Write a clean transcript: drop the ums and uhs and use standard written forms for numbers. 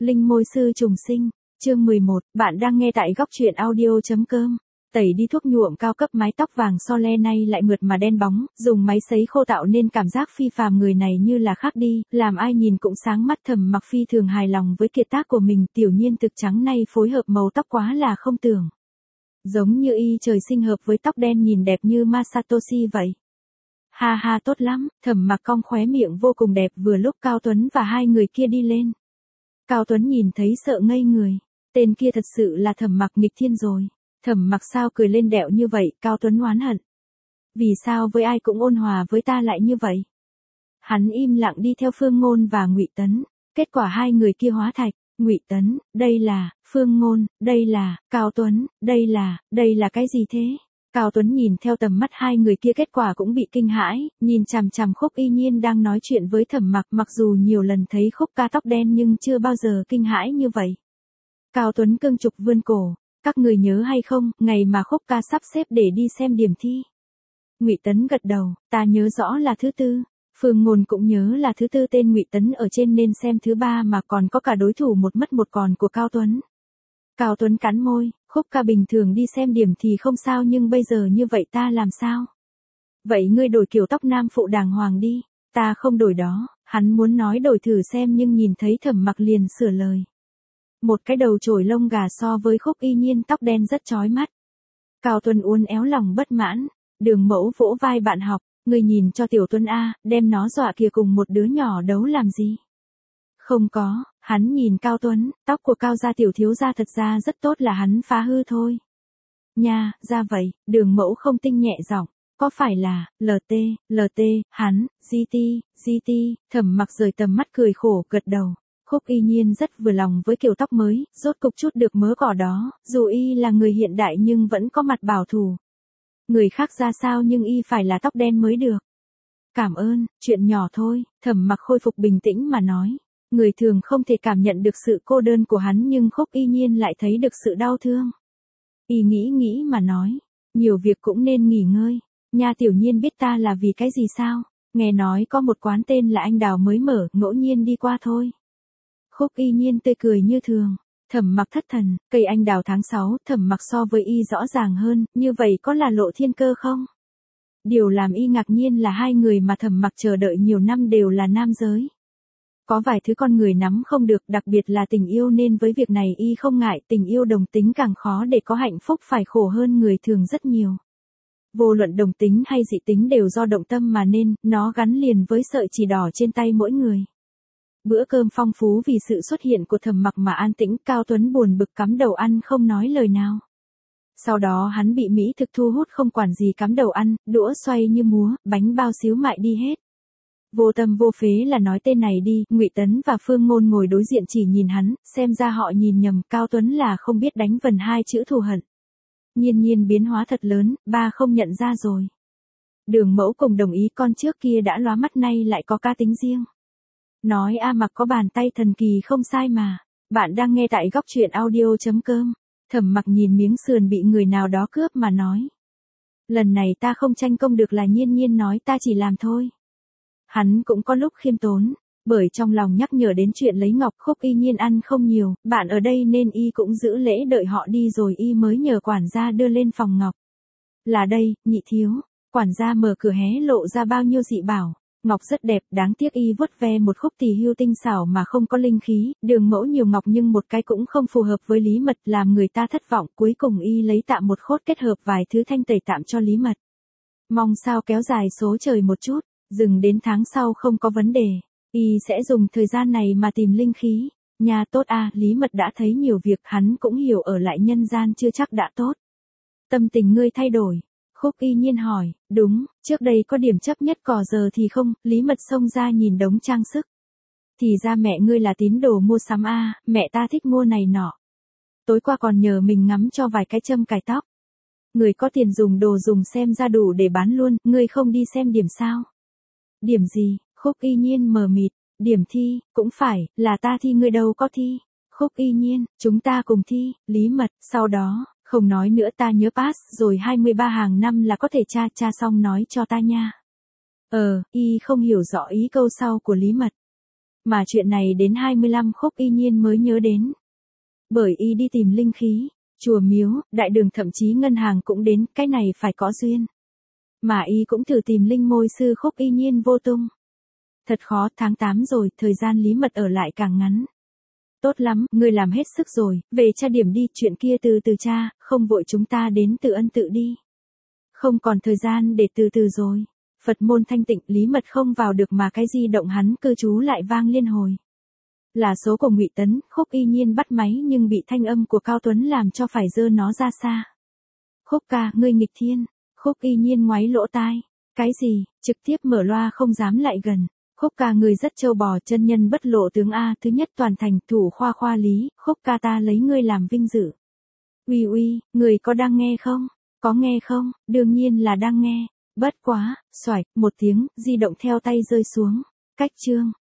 Linh môi sư trùng sinh, chương 11, bạn đang nghe tại góc truyện audio.com. Tẩy đi thuốc nhuộm cao cấp mái tóc vàng so le nay lại mượt mà đen bóng, dùng máy sấy khô tạo nên cảm giác phi phàm, người này như là khác đi, làm ai nhìn cũng sáng mắt. Thẩm Mặc phi thường hài lòng với kiệt tác của mình, tiểu nhiên thực trắng nay phối hợp màu tóc quá là không tưởng. Giống như y trời sinh hợp với tóc đen nhìn đẹp như Masatoshi vậy. Ha ha, tốt lắm. Thẩm Mặc cong khóe miệng, vô cùng đẹp. Vừa lúc Cao Tuấn và hai người kia đi lên. Cao Tuấn nhìn thấy sợ ngây người. Tên kia thật sự là Thẩm Mặc nghịch thiên rồi. Thẩm Mặc sao cười lên đẹo như vậy? Cao Tuấn oán hận. Vì sao với ai cũng ôn hòa với ta lại như vậy? Hắn im lặng đi theo Phương Ngôn và Ngụy Tấn. Kết quả hai người kia hóa thạch. Ngụy Tấn, đây là, Phương Ngôn, đây là, Cao Tuấn, đây là cái gì thế? Cao Tuấn nhìn theo tầm mắt hai người kia, kết quả cũng bị kinh hãi, nhìn chằm chằm Khúc Y Nhiên đang nói chuyện với Thẩm Mặc, mặc dù nhiều lần thấy Khúc ca tóc đen nhưng chưa bao giờ kinh hãi như vậy. Cao Tuấn cương trục vươn cổ, các người nhớ hay không, ngày mà Khúc ca sắp xếp để đi xem điểm thi. Ngụy Tấn gật đầu, ta nhớ rõ là thứ tư. Phương Ngôn cũng nhớ là thứ tư, tên Ngụy Tấn ở trên nên xem thứ ba mà còn có cả đối thủ một mất một còn của Cao Tuấn. Cao Tuấn cắn môi, Khúc ca bình thường đi xem điểm thì không sao, nhưng bây giờ như vậy ta làm sao? Vậy ngươi đổi kiểu tóc nam phụ đàng hoàng đi. Ta không đổi đó. Hắn muốn nói đổi thử xem nhưng nhìn thấy Thẩm Mặc liền sửa lời. Một cái đầu chổi lông gà so với Khúc Y Nhiên tóc đen rất chói mắt. Cao Tuấn uốn éo lòng bất mãn. Đường Mẫu vỗ vai bạn học, ngươi nhìn cho Tiểu Tuấn a, đem nó dọa kìa, cùng một đứa nhỏ đấu làm gì? Không có. Hắn nhìn Cao Tuấn, tóc của Cao gia tiểu thiếu gia thật ra rất tốt, là hắn phá hư thôi. Nha, ra vậy. Đường Mẫu không tinh nhẹ giọng, có phải là, LT, hắn, GT. Thẩm Mặc rời tầm mắt cười khổ gật đầu. Khúc Y Nhiên rất vừa lòng với kiểu tóc mới, rốt cục chút được mớ cỏ đó, dù y là người hiện đại nhưng vẫn có mặt bảo thủ. Người khác ra sao nhưng y phải là tóc đen mới được. Cảm ơn, chuyện nhỏ thôi. Thẩm Mặc khôi phục bình tĩnh mà nói. Người thường không thể cảm nhận được sự cô đơn của hắn nhưng Khúc Y Nhiên lại thấy được sự đau thương. Y nghĩ mà nói, nhiều việc cũng nên nghỉ ngơi. Nha, Tiểu Nhiên biết ta là vì cái gì sao? Nghe nói có một quán tên là Anh Đào mới mở, ngẫu nhiên đi qua thôi. Khúc Y Nhiên tươi cười như thường. Thẩm Mặc thất thần, cây anh đào tháng 6, Thẩm Mặc so với y rõ ràng hơn, như vậy có là lộ thiên cơ không? Điều làm y ngạc nhiên là hai người mà Thẩm Mặc chờ đợi nhiều năm đều là nam giới. Có vài thứ con người nắm không được, đặc biệt là tình yêu, nên với việc này y không ngại. Tình yêu đồng tính càng khó để có hạnh phúc, phải khổ hơn người thường rất nhiều. Vô luận đồng tính hay dị tính đều do động tâm mà nên, nó gắn liền với sợi chỉ đỏ trên tay mỗi người. Bữa cơm phong phú vì sự xuất hiện của Thẩm Mặc mà an tĩnh. Cao Tuấn buồn bực cắm đầu ăn không nói lời nào. Sau đó hắn bị mỹ thực thu hút, không quản gì cắm đầu ăn, đũa xoay như múa, bánh bao xíu mại đi hết. Vô tâm vô phế là nói tên này đi. Ngụy Tấn và Phương Ngôn ngồi đối diện chỉ nhìn hắn, xem ra họ nhìn nhầm. Cao Tuấn là không biết đánh vần hai chữ thù hận. Nhiên biến hóa thật lớn, ba không nhận ra rồi. Đường Mẫu cùng đồng ý, con trước kia đã lóa mắt nay lại có cá tính riêng. Nói A Mặc có bàn tay thần kỳ không sai mà. Bạn đang nghe tại góc truyện audio.com. Thẩm Mặc nhìn miếng sườn bị người nào đó cướp mà nói. Lần này ta không tranh công được là Nhiên nói, ta chỉ làm thôi. Hắn cũng có lúc khiêm tốn, bởi trong lòng nhắc nhở đến chuyện lấy ngọc. Khúc Y Nhiên ăn không nhiều, bạn ở đây nên y cũng giữ lễ đợi họ đi rồi y mới nhờ quản gia đưa lên phòng ngọc. Là đây, nhị thiếu. Quản gia mở cửa hé lộ ra bao nhiêu dị bảo. Ngọc rất đẹp, đáng tiếc y vuốt ve một khúc tỳ hưu tinh xảo mà không có linh khí. Đường Mẫu nhiều ngọc nhưng một cái cũng không phù hợp với Lý Mật, làm người ta thất vọng. Cuối cùng y lấy tạm một khốt kết hợp vài thứ thanh tẩy tạm cho Lý Mật. Mong sao kéo dài số trời một chút, dừng đến tháng sau không có vấn đề. Y sẽ dùng thời gian này mà tìm linh khí. Nhà tốt a, Lý Mật đã thấy nhiều việc, hắn cũng hiểu ở lại nhân gian chưa chắc đã tốt. Tâm tình ngươi thay đổi. Khúc Y Nhiên hỏi, đúng, trước đây có điểm chấp nhất, cò giờ thì không. Lý Mật xông ra nhìn đống trang sức. Thì ra mẹ ngươi là tín đồ mua sắm a, mẹ ta thích mua này nọ. Tối qua còn nhờ mình ngắm cho vài cái châm cài tóc. Người có tiền dùng đồ dùng xem ra đủ để bán luôn, ngươi không đi xem điểm sao? Điểm gì? Khúc Y Nhiên mờ mịt, điểm thi, cũng phải, là ta thi, ngươi đâu có thi. Khúc Y Nhiên, chúng ta cùng thi. Lý Mật, sau đó, không nói nữa, ta nhớ pass rồi, 23 hàng năm là có thể tra xong nói cho ta nha. Y không hiểu rõ ý câu sau của Lý Mật. Mà chuyện này đến 25 Khúc y nhiên mới nhớ đến. Bởi y đi tìm linh khí, chùa miếu, đại đường thậm chí ngân hàng cũng đến, cái này phải có duyên. Mà y cũng thử tìm linh môi sư Khúc y nhiên vô tung. Thật khó, tháng 8 rồi, thời gian Lý Mật ở lại càng ngắn. Tốt lắm, ngươi làm hết sức rồi, về tra điểm đi, chuyện kia từ từ tra, không vội chúng ta đến Tự Ân tự đi. Không còn thời gian để từ từ rồi. Phật môn thanh tịnh, Lý Mật không vào được mà cái di động hắn cư trú lại vang liên hồi. Là số của Ngụy Tấn, Khúc y nhiên bắt máy nhưng bị thanh âm của Cao Tuấn làm cho phải giơ nó ra xa. Khúc ca, ngươi nghịch thiên. Khúc y nhiên ngoáy lỗ tai. Cái gì, trực tiếp mở loa không dám lại gần. Khúc ca ngươi rất trâu bò, chân nhân bất lộ tướng A, thứ nhất toàn thành, thủ khoa khoa lý, Khúc ca ta lấy ngươi làm vinh dự. Uy uy, người có đang nghe không? Có nghe không? Đương nhiên là đang nghe. Bất quá, xoạch, một tiếng, di động theo tay rơi xuống. Cách chương.